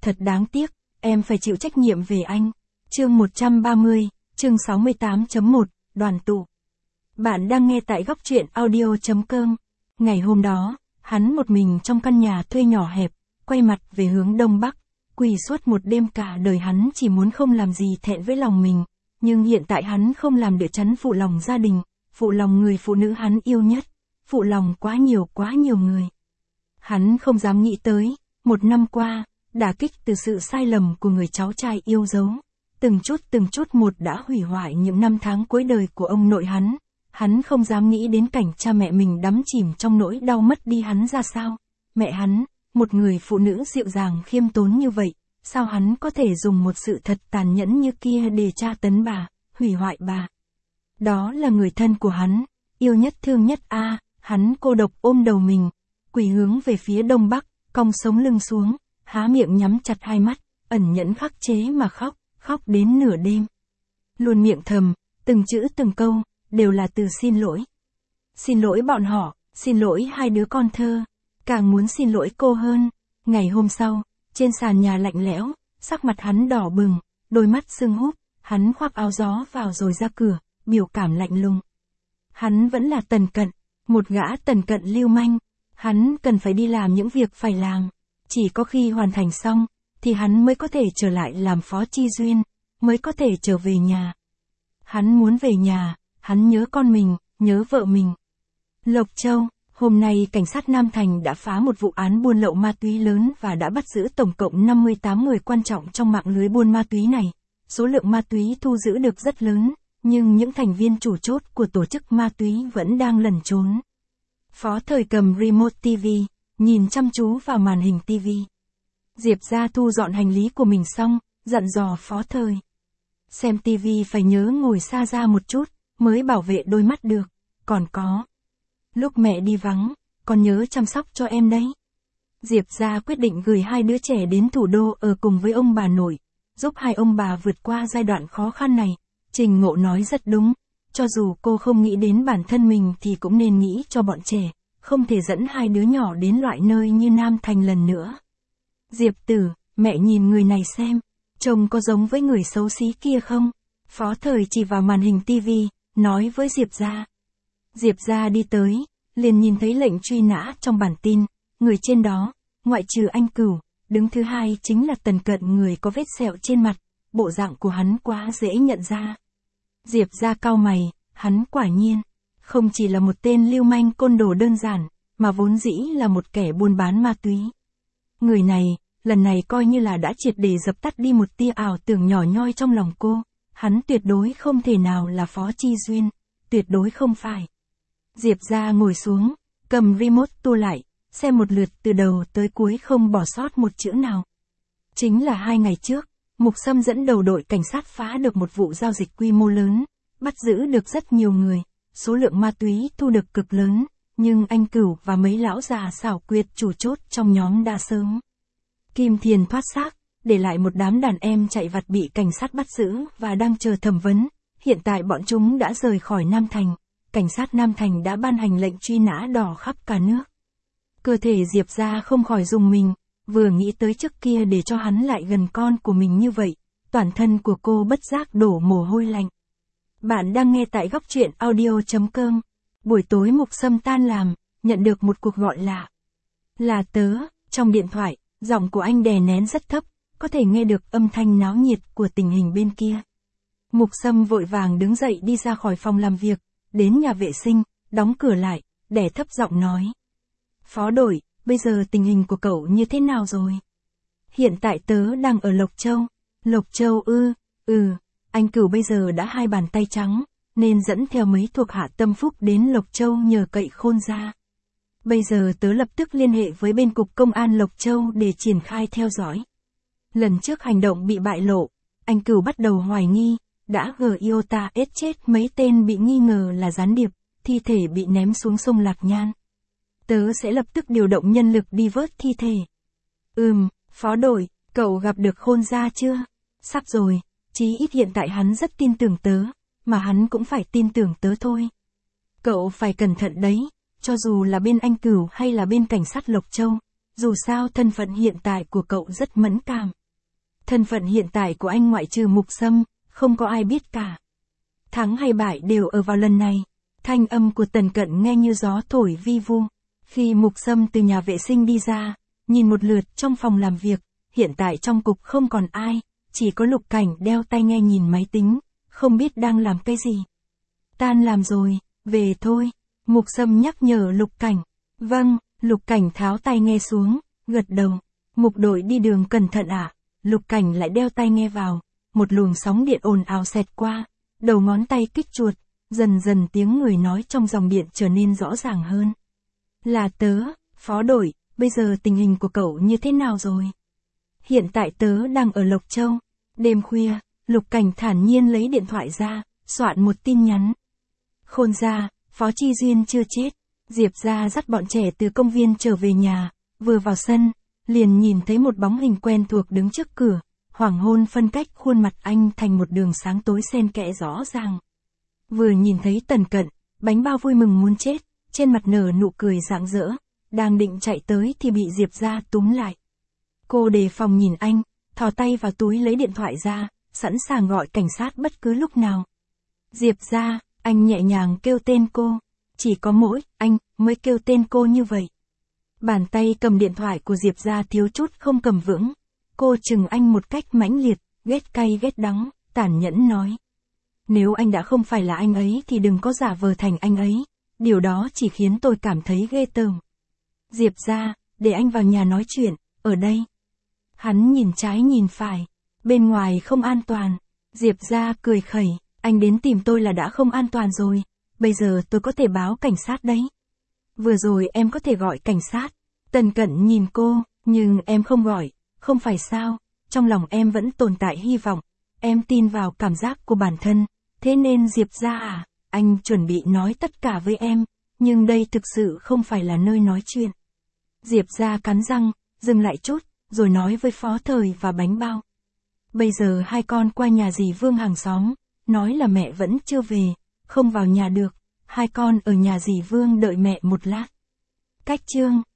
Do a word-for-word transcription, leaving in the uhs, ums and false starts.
thật đáng tiếc, em phải chịu trách nhiệm về anh. Chương một trăm ba mươi, chương sáu mươi tám chấm một, đoàn tụ. Bạn đang nghe tại góc truyện audio chấm com. Ngày hôm đó, hắn một mình trong căn nhà thuê nhỏ hẹp, quay mặt về hướng đông bắc, quỳ suốt một đêm. Cả đời hắn chỉ muốn không làm gì thẹn với lòng mình, nhưng hiện tại hắn không làm để chắn phụ lòng gia đình, phụ lòng người phụ nữ hắn yêu nhất, phụ lòng quá nhiều quá nhiều người. Hắn không dám nghĩ tới, một năm qua, đả kích từ sự sai lầm của người cháu trai yêu dấu, từng chút từng chút một đã hủy hoại những năm tháng cuối đời của ông nội hắn. Hắn không dám nghĩ đến cảnh cha mẹ mình đắm chìm trong nỗi đau mất đi hắn ra sao. Mẹ hắn, một người phụ nữ dịu dàng khiêm tốn như vậy, sao hắn có thể dùng một sự thật tàn nhẫn như kia để tra tấn bà, hủy hoại bà. Đó là người thân của hắn, yêu nhất thương nhất a. À, hắn cô độc ôm đầu mình, quỳ hướng về phía đông bắc, cong sống lưng xuống, há miệng nhắm chặt hai mắt, ẩn nhẫn khắc chế mà khóc, khóc đến nửa đêm. Luôn miệng thầm, từng chữ từng câu, đều là từ xin lỗi. Xin lỗi bọn họ, xin lỗi hai đứa con thơ, càng muốn xin lỗi cô hơn. Ngày hôm sau, trên sàn nhà lạnh lẽo, sắc mặt hắn đỏ bừng, đôi mắt sưng húp, hắn khoác áo gió vào rồi ra cửa, biểu cảm lạnh lùng. Hắn vẫn là Tần Cận, một gã Tần Cận lưu manh, hắn cần phải đi làm những việc phải làm. Chỉ có khi hoàn thành xong, thì hắn mới có thể trở lại làm Phó Chi Duyên, mới có thể trở về nhà. Hắn muốn về nhà, hắn nhớ con mình, nhớ vợ mình. Lộc Châu, hôm nay cảnh sát Nam Thành đã phá một vụ án buôn lậu ma túy lớn và đã bắt giữ tổng cộng năm mươi tám người quan trọng trong mạng lưới buôn ma túy này. Số lượng ma túy thu giữ được rất lớn, nhưng những thành viên chủ chốt của tổ chức ma túy vẫn đang lẩn trốn. Phó Thời cầm remote ti vi, nhìn chăm chú vào màn hình ti vi. Diệp Gia thu dọn hành lý của mình xong, dặn dò Phó Thời. Xem ti vi phải nhớ ngồi xa ra một chút, mới bảo vệ đôi mắt được. Còn có, lúc mẹ đi vắng, con nhớ chăm sóc cho em đấy. Diệp Gia quyết định gửi hai đứa trẻ đến thủ đô ở cùng với ông bà nội, giúp hai ông bà vượt qua giai đoạn khó khăn này. Trình Ngộ nói rất đúng, cho dù cô không nghĩ đến bản thân mình thì cũng nên nghĩ cho bọn trẻ, không thể dẫn hai đứa nhỏ đến loại nơi như Nam Thành lần nữa. Diệp Tử, mẹ nhìn người này xem, trông có giống với người xấu xí kia không? Phó Thời chỉ vào màn hình ti vi, nói với Diệp Gia. Diệp Gia đi tới, liền nhìn thấy lệnh truy nã trong bản tin, người trên đó, ngoại trừ anh Cửu, đứng thứ hai chính là Tần Cận, người có vết sẹo trên mặt, bộ dạng của hắn quá dễ nhận ra. Diệp Gia cau mày, hắn quả nhiên, không chỉ là một tên lưu manh côn đồ đơn giản, mà vốn dĩ là một kẻ buôn bán ma túy. Người này, lần này coi như là đã triệt để dập tắt đi một tia ảo tưởng nhỏ nhoi trong lòng cô, hắn tuyệt đối không thể nào là Phó Chi Duyên, tuyệt đối không phải. Diệp Gia ngồi xuống, cầm remote tua lại, xem một lượt từ đầu tới cuối không bỏ sót một chữ nào. Chính là hai ngày trước, Mục Sâm dẫn đầu đội cảnh sát phá được một vụ giao dịch quy mô lớn, bắt giữ được rất nhiều người, số lượng ma túy thu được cực lớn, nhưng anh Cửu và mấy lão già xảo quyệt chủ chốt trong nhóm đã sớm Kim Thiền thoát xác, để lại một đám đàn em chạy vặt bị cảnh sát bắt giữ và đang chờ thẩm vấn. Hiện tại bọn chúng đã rời khỏi Nam Thành, cảnh sát Nam Thành đã ban hành lệnh truy nã đỏ khắp cả nước. Cơ thể Diệp Gia không khỏi rùng mình, vừa nghĩ tới trước kia để cho hắn lại gần con của mình như vậy, toàn thân của cô bất giác đổ mồ hôi lạnh. Bạn đang nghe tại góc truyện audio chấm com. Buổi tối Mục Sâm tan làm, nhận được một cuộc gọi lạ. Là tớ, trong điện thoại, giọng của anh đè nén rất thấp, có thể nghe được âm thanh náo nhiệt của tình hình bên kia. Mục Sâm vội vàng đứng dậy đi ra khỏi phòng làm việc, đến nhà vệ sinh, đóng cửa lại, đè thấp giọng nói. Phó đội, bây giờ tình hình của cậu như thế nào rồi? Hiện tại tớ đang ở Lộc Châu. Lộc Châu ư, ừ, anh Cửu bây giờ đã hai bàn tay trắng, nên dẫn theo mấy thuộc hạ tâm phúc đến Lộc Châu nhờ cậy Khôn gia. Bây giờ tớ lập tức liên hệ với bên cục công an Lộc Châu để triển khai theo dõi. Lần trước hành động bị bại lộ, anh Cửu bắt đầu hoài nghi, đã gờ iota ết chết mấy tên bị nghi ngờ là gián điệp, thi thể bị ném xuống sông Lạc Nhan. Tớ sẽ lập tức điều động nhân lực đi vớt thi thể. Ừm, phó đội, cậu gặp được Khôn gia chưa? Sắp rồi, chí ít hiện tại hắn rất tin tưởng tớ, mà hắn cũng phải tin tưởng tớ thôi. Cậu phải cẩn thận đấy, cho dù là bên anh Cửu hay là bên cảnh sát Lộc Châu, dù sao thân phận hiện tại của cậu rất mẫn cảm. Thân phận hiện tại của anh ngoại trừ Mục Sâm, không có ai biết cả. Thắng hay bại đều ở vào lần này. Thanh âm của Tần Cận nghe như gió thổi vi vu. Khi Mục Sâm từ nhà vệ sinh đi ra, nhìn một lượt trong phòng làm việc, hiện tại trong cục không còn ai, chỉ có Lục Cảnh đeo tai nghe nhìn máy tính, không biết đang làm cái gì. Tan làm rồi, về thôi. Mục Sâm nhắc nhở Lục Cảnh. Vâng, Lục Cảnh tháo tai nghe xuống, gật đầu. Mục đội đi đường cẩn thận ạ. À? Lục Cảnh lại đeo tai nghe vào, một luồng sóng điện ồn ào xẹt qua, đầu ngón tay kích chuột, dần dần tiếng người nói trong dòng điện trở nên rõ ràng hơn. Là tớ, phó đội, bây giờ tình hình của cậu như thế nào rồi? Hiện tại tớ đang ở Lộc Châu. Đêm khuya, Lục Cảnh thản nhiên lấy điện thoại ra, soạn một tin nhắn. Khôn ra, Phó Chi Duyên chưa chết. Diệp gia dắt bọn trẻ từ công viên trở về nhà, vừa vào sân, liền nhìn thấy một bóng hình quen thuộc đứng trước cửa, hoàng hôn phân cách khuôn mặt anh thành một đường sáng tối xen kẽ rõ ràng. Vừa nhìn thấy Tần Cận, bánh bao vui mừng muốn chết, trên mặt nở nụ cười rạng rỡ, đang định chạy tới thì bị Diệp gia túm lại. Cô đề phòng nhìn anh, thò tay vào túi lấy điện thoại ra, sẵn sàng gọi cảnh sát bất cứ lúc nào. Diệp gia, anh nhẹ nhàng kêu tên cô, chỉ có mỗi anh mới kêu tên cô như vậy. Bàn tay cầm điện thoại của Diệp gia thiếu chút không cầm vững. Cô chừng anh một cách mãnh liệt, ghét cay ghét đắng, tàn nhẫn nói. Nếu anh đã không phải là anh ấy thì đừng có giả vờ thành anh ấy, điều đó chỉ khiến tôi cảm thấy ghê tởm. Diệp gia, để anh vào nhà nói chuyện, ở đây. Hắn nhìn trái nhìn phải, bên ngoài không an toàn. Diệp gia cười khẩy, anh đến tìm tôi là đã không an toàn rồi, bây giờ tôi có thể báo cảnh sát đấy. Vừa rồi em có thể gọi cảnh sát. Tần Cận nhìn cô, nhưng em không gọi, không phải sao, trong lòng em vẫn tồn tại hy vọng, em tin vào cảm giác của bản thân, thế nên Diệp gia à, anh chuẩn bị nói tất cả với em, nhưng đây thực sự không phải là nơi nói chuyện. Diệp gia cắn răng, dừng lại chút, rồi nói với Phó Thời và Bánh Bao. Bây giờ hai con qua nhà dì Vương hàng xóm, nói là mẹ vẫn chưa về, không vào nhà được, hai con ở nhà dì Vương đợi mẹ một lát. Cách chương